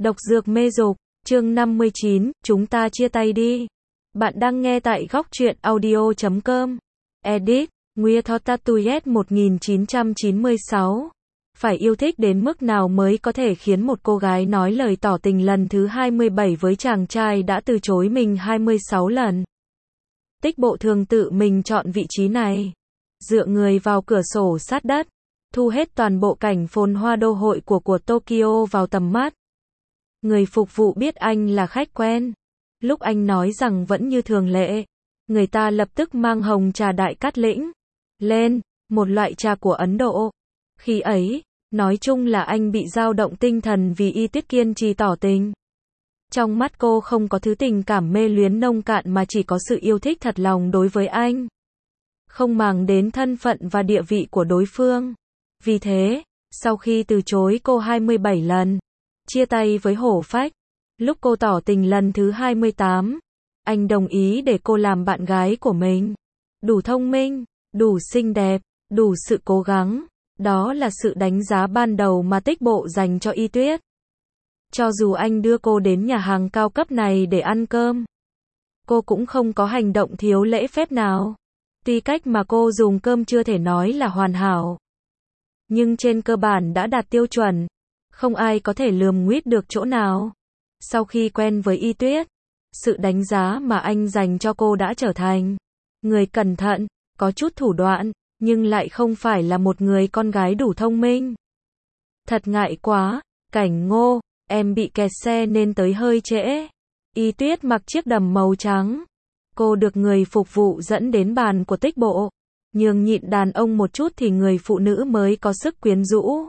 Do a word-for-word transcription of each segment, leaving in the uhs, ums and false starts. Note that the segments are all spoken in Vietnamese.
Độc dược mê dục, chương năm mươi chín, chúng ta chia tay đi. Bạn đang nghe tại góc truyện audio chấm com. Edit, Nguia Thotatuyet một nghìn chín trăm chín mươi sáu. Phải yêu thích đến mức nào mới có thể khiến một cô gái nói lời tỏ tình lần thứ hai mươi bảy với chàng trai đã từ chối mình hai mươi sáu lần? Tích Bộ thường tự mình chọn vị trí này. Dựa người vào cửa sổ sát đất, thu hết toàn bộ cảnh phồn hoa đô hội của của Tokyo vào tầm mắt. Người phục vụ biết anh là khách quen. Lúc anh nói rằng vẫn như thường lệ, người ta lập tức mang hồng trà đại cát lĩnh lên, một loại trà của Ấn Độ. Khi ấy, nói chung là anh bị dao động tinh thần vì Y Tuyết kiên trì tỏ tình. Trong mắt cô không có thứ tình cảm mê luyến nông cạn mà chỉ có sự yêu thích thật lòng đối với anh. Không màng đến thân phận và địa vị của đối phương. Vì thế, sau khi từ chối cô hai mươi bảy lần, chia tay với Hổ Phách, lúc cô tỏ tình lần thứ hai mươi tám, anh đồng ý để cô làm bạn gái của mình. Đủ thông minh, đủ xinh đẹp, đủ sự cố gắng. Đó là sự đánh giá ban đầu mà Tích Bộ dành cho Y Tuyết. Cho dù anh đưa cô đến nhà hàng cao cấp này để ăn cơm, cô cũng không có hành động thiếu lễ phép nào. Tuy cách mà cô dùng cơm chưa thể nói là hoàn hảo, nhưng trên cơ bản đã đạt tiêu chuẩn. Không ai có thể lườm nguýt được chỗ nào. Sau khi quen với Y Tuyết, sự đánh giá mà anh dành cho cô đã trở thành người cẩn thận, có chút thủ đoạn, nhưng lại không phải là một người con gái đủ thông minh. Thật ngại quá, Cảnh Ngô, em bị kẹt xe nên tới hơi trễ. Y Tuyết mặc chiếc đầm màu trắng. Cô được người phục vụ dẫn đến bàn của Tích Bộ. Nhường nhịn đàn ông một chút thì người phụ nữ mới có sức quyến rũ.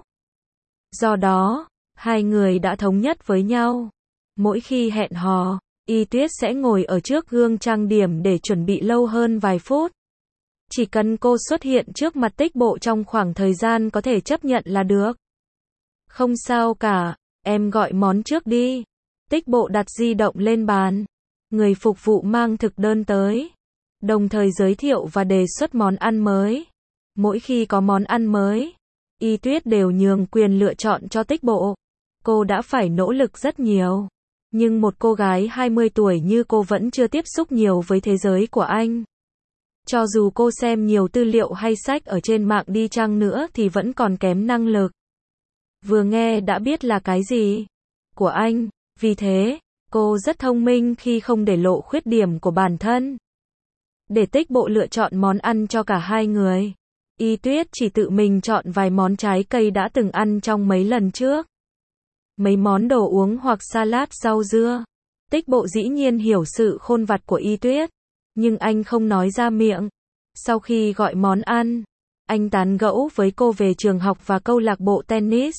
Do đó, hai người đã thống nhất với nhau. Mỗi khi hẹn hò, Y Tuyết sẽ ngồi ở trước gương trang điểm để chuẩn bị lâu hơn vài phút. Chỉ cần cô xuất hiện trước mặt Tích Bộ trong khoảng thời gian có thể chấp nhận là được. Không sao cả, em gọi món trước đi. Tích Bộ đặt di động lên bàn. Người phục vụ mang thực đơn tới, đồng thời giới thiệu và đề xuất món ăn mới. Mỗi khi có món ăn mới, Y Tuyết đều nhường quyền lựa chọn cho Tích Bộ. Cô đã phải nỗ lực rất nhiều. Nhưng một cô gái hai mươi tuổi như cô vẫn chưa tiếp xúc nhiều với thế giới của anh. Cho dù cô xem nhiều tư liệu hay sách ở trên mạng đi chăng nữa thì vẫn còn kém năng lực. Vừa nghe đã biết là cái gì của anh. Vì thế, cô rất thông minh khi không để lộ khuyết điểm của bản thân. Để Tích Bộ lựa chọn món ăn cho cả hai người, Y Tuyết chỉ tự mình chọn vài món trái cây đã từng ăn trong mấy lần trước. Mấy món đồ uống hoặc salad rau dưa. Tích Bộ dĩ nhiên hiểu sự khôn vặt của Y Tuyết, nhưng anh không nói ra miệng. Sau khi gọi món ăn, anh tán gẫu với cô về trường học và câu lạc bộ tennis.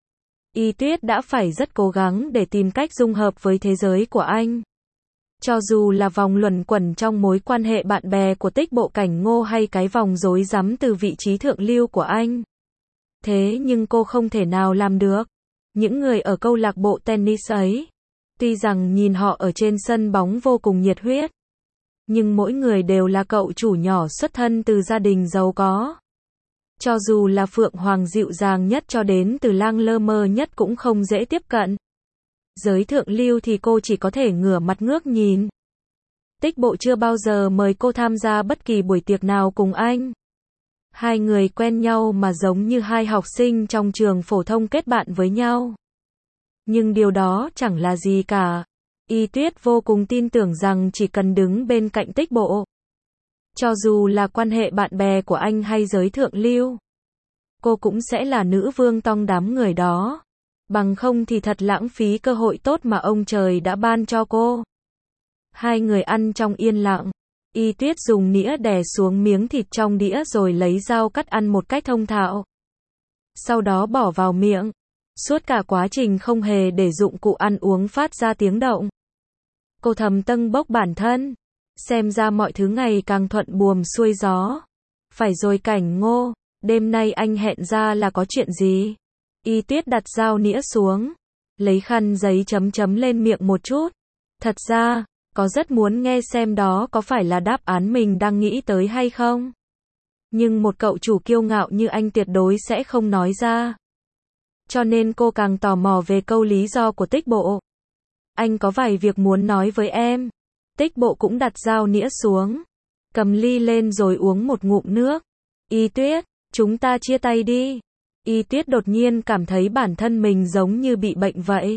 Y Tuyết đã phải rất cố gắng để tìm cách dung hợp với thế giới của anh. Cho dù là vòng luẩn quẩn trong mối quan hệ bạn bè của Tích Bộ Cảnh Ngô hay cái vòng rối rắm từ vị trí thượng lưu của anh. Thế nhưng cô không thể nào làm được. Những người ở câu lạc bộ tennis ấy, tuy rằng nhìn họ ở trên sân bóng vô cùng nhiệt huyết, nhưng mỗi người đều là cậu chủ nhỏ xuất thân từ gia đình giàu có. Cho dù là Phượng Hoàng dịu dàng nhất cho đến Từ Lang lơ mơ nhất cũng không dễ tiếp cận. Giới thượng lưu thì cô chỉ có thể ngửa mặt ngước nhìn. Tích Bộ chưa bao giờ mời cô tham gia bất kỳ buổi tiệc nào cùng anh. Hai người quen nhau mà giống như hai học sinh trong trường phổ thông kết bạn với nhau. Nhưng điều đó chẳng là gì cả. Y Tuyết vô cùng tin tưởng rằng chỉ cần đứng bên cạnh Tích Bộ, cho dù là quan hệ bạn bè của anh hay giới thượng lưu, cô cũng sẽ là nữ vương trong đám người đó. Bằng không thì thật lãng phí cơ hội tốt mà ông trời đã ban cho cô. Hai người ăn trong yên lặng. Y Tuyết dùng nĩa đè xuống miếng thịt trong đĩa rồi lấy dao cắt ăn một cách thông thạo. Sau đó bỏ vào miệng. Suốt cả quá trình không hề để dụng cụ ăn uống phát ra tiếng động. Cô thầm tâng bốc bản thân. Xem ra mọi thứ ngày càng thuận buồm xuôi gió. Phải rồi Cảnh Ngô, đêm nay anh hẹn ra là có chuyện gì? Y Tuyết đặt dao nĩa xuống, lấy khăn giấy chấm chấm lên miệng một chút. Thật ra, có rất muốn nghe xem đó có phải là đáp án mình đang nghĩ tới hay không. Nhưng một cậu chủ kiêu ngạo như anh tuyệt đối sẽ không nói ra. cho nên cô càng tò mò về câu lý do của Tích Bộ. Anh có vài việc muốn nói với em. Tích Bộ cũng đặt dao nĩa xuống, cầm ly lên rồi uống một ngụm nước. Y Tuyết, chúng ta chia tay đi. Y Tuyết đột nhiên cảm thấy bản thân mình giống như bị bệnh vậy.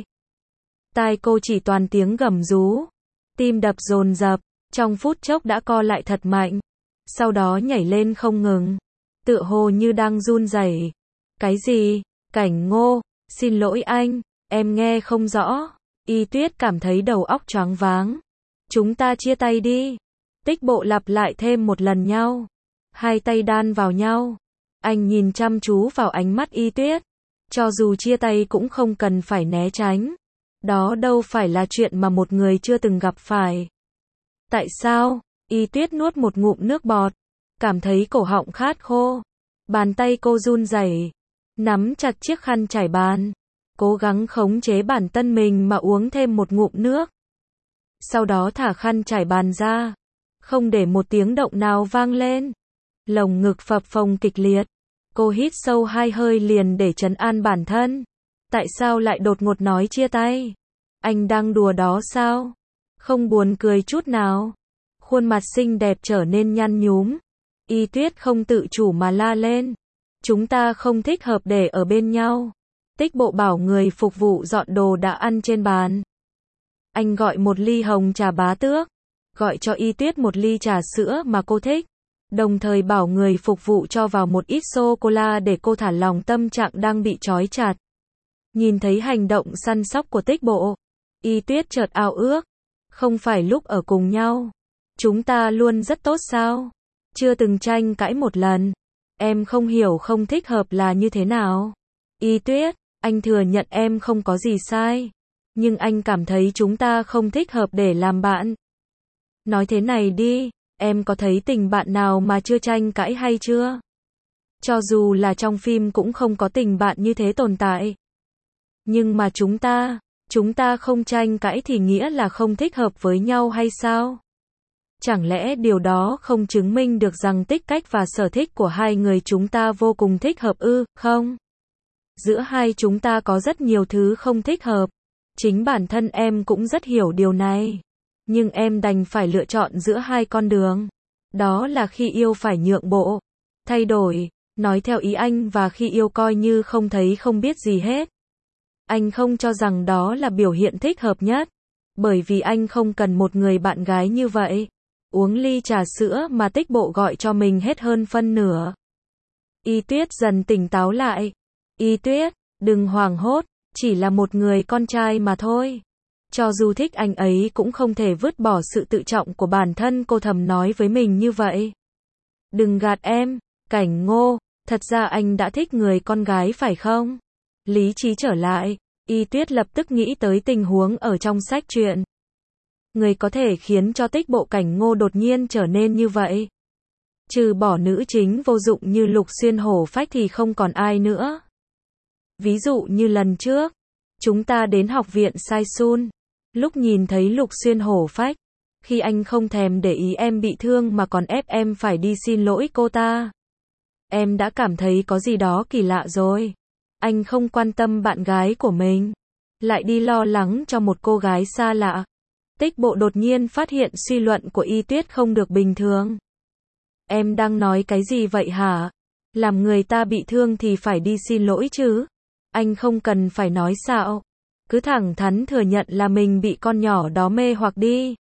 Tai cô chỉ toàn tiếng gầm rú, tim đập dồn dập, trong phút chốc đã co lại thật mạnh, sau đó nhảy lên không ngừng, tựa hồ như đang run rẩy. Cái gì? Cảnh Ngô, xin lỗi anh, em nghe không rõ. Y Tuyết cảm thấy đầu óc choáng váng. Chúng ta chia tay đi. Tích Bộ lặp lại thêm một lần nhau. Hai tay đan vào nhau. Anh nhìn chăm chú vào ánh mắt Y Tuyết. Cho dù chia tay cũng không cần phải né tránh. Đó đâu phải là chuyện mà một người chưa từng gặp phải. Tại sao? Y Tuyết nuốt một ngụm nước bọt, cảm thấy cổ họng khát khô. Bàn tay cô run rẩy, nắm chặt chiếc khăn trải bàn, cố gắng khống chế bản thân mình mà uống thêm một ngụm nước. Sau đó thả khăn trải bàn ra, không để một tiếng động nào vang lên. Lồng ngực phập phồng kịch liệt, cô hít sâu hai hơi liền để trấn an bản thân. Tại sao lại đột ngột nói chia tay? Anh đang đùa đó sao? Không buồn cười chút nào. Khuôn mặt xinh đẹp trở nên nhăn nhúm. Y Tuyết không tự chủ mà la lên. Chúng ta không thích hợp để ở bên nhau. Tích Bộ bảo người phục vụ dọn đồ đã ăn trên bàn. Anh gọi một ly hồng trà bá tước, gọi cho Y Tuyết một ly trà sữa mà cô thích, đồng thời bảo người phục vụ cho vào một ít sô-cô-la để cô thả lỏng tâm trạng đang bị trói chặt. Nhìn thấy hành động săn sóc của Tích Bộ, Y Tuyết chợt ao ước. Không phải lúc ở cùng nhau, chúng ta luôn rất tốt sao? Chưa từng tranh cãi một lần. Em không hiểu không thích hợp là như thế nào. Y Tuyết, anh thừa nhận em không có gì sai. Nhưng anh cảm thấy chúng ta không thích hợp để làm bạn. Nói thế này đi, em có thấy tình bạn nào mà chưa tranh cãi hay chưa? Cho dù là trong phim cũng không có tình bạn như thế tồn tại. Nhưng mà chúng ta, chúng ta không tranh cãi thì nghĩa là không thích hợp với nhau hay sao? Chẳng lẽ điều đó không chứng minh được rằng tính cách và sở thích của hai người chúng ta vô cùng thích hợp ư, không? Giữa hai chúng ta có rất nhiều thứ không thích hợp. Chính bản thân em cũng rất hiểu điều này. Nhưng em đành phải lựa chọn giữa hai con đường. Đó là khi yêu phải nhượng bộ, thay đổi, nói theo ý anh, và khi yêu coi như không thấy không biết gì hết. Anh không cho rằng đó là biểu hiện thích hợp nhất. Bởi vì anh không cần một người bạn gái như vậy. Uống ly trà sữa mà Tích Bộ gọi cho mình hết hơn phân nửa. Y Tuyết dần tỉnh táo lại. Y Tuyết, đừng hoảng hốt, chỉ là một người con trai mà thôi. Cho dù thích anh ấy cũng không thể vứt bỏ sự tự trọng của bản thân, cô thầm nói với mình như vậy. Đừng gạt em, Cảnh Ngô, thật ra anh đã thích người con gái phải không? Lý trí trở lại, Y Tuyết lập tức nghĩ tới tình huống ở trong sách truyện. Người có thể khiến cho Tích Bộ Cảnh Ngô đột nhiên trở nên như vậy. Trừ bỏ nữ chính vô dụng như Lục Xuyên Hổ Phách thì không còn ai nữa. Ví dụ như lần trước, chúng ta đến học viện Sai Sun. Lúc nhìn thấy Lục Xuyên Hổ Phách, khi anh không thèm để ý em bị thương mà còn ép em phải đi xin lỗi cô ta, em đã cảm thấy có gì đó kỳ lạ rồi. Anh không quan tâm bạn gái của mình, lại đi lo lắng cho một cô gái xa lạ. Tích Bộ đột nhiên phát hiện suy luận của Y Tuyết không được bình thường. Em đang nói cái gì vậy hả? Làm người ta bị thương thì phải đi xin lỗi chứ. Anh không cần phải nói xạo. Cứ thẳng thắn thừa nhận là mình bị con nhỏ đó mê hoặc đi.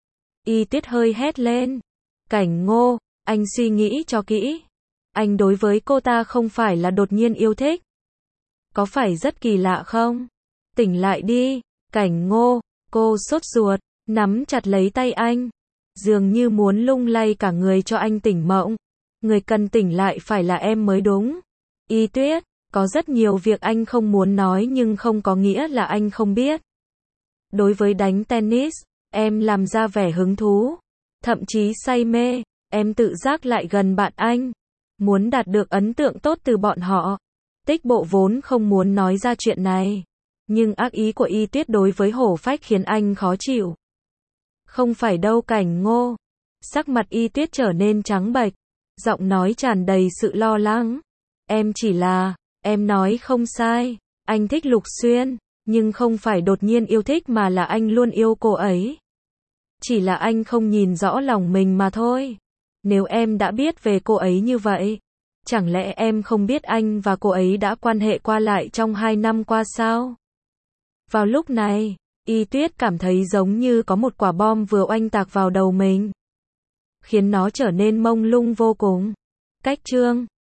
Y Tuyết hơi hét lên. Cảnh Ngô, anh suy nghĩ cho kỹ. Anh đối với cô ta không phải là đột nhiên yêu thích. Có phải rất kỳ lạ không? Tỉnh lại đi, Cảnh Ngô. Cô sốt ruột, nắm chặt lấy tay anh, dường như muốn lung lay cả người cho anh tỉnh mộng. Người cần tỉnh lại phải là em mới đúng. Y Tuyết, có rất nhiều việc anh không muốn nói nhưng không có nghĩa là anh không biết. Đối với đánh tennis, em làm ra vẻ hứng thú, thậm chí say mê, em tự giác lại gần bạn anh, muốn đạt được ấn tượng tốt từ bọn họ. Tích Bộ vốn không muốn nói ra chuyện này. Nhưng ác ý của Y Tuyết đối với Hổ Phách khiến anh khó chịu. Không phải đâu Cảnh Ngô. Sắc mặt Y Tuyết trở nên trắng bệch, giọng nói tràn đầy sự lo lắng. Em chỉ là, em nói không sai. Anh thích Lục Xuyên, nhưng không phải đột nhiên yêu thích mà là anh luôn yêu cô ấy. Chỉ là anh không nhìn rõ lòng mình mà thôi. Nếu em đã biết về cô ấy như vậy, chẳng lẽ em không biết anh và cô ấy đã quan hệ qua lại trong hai năm qua sao? Vào lúc này, Y Tuyết cảm thấy giống như có một quả bom vừa oanh tạc vào đầu mình, khiến nó trở nên mông lung vô cùng. Cách chương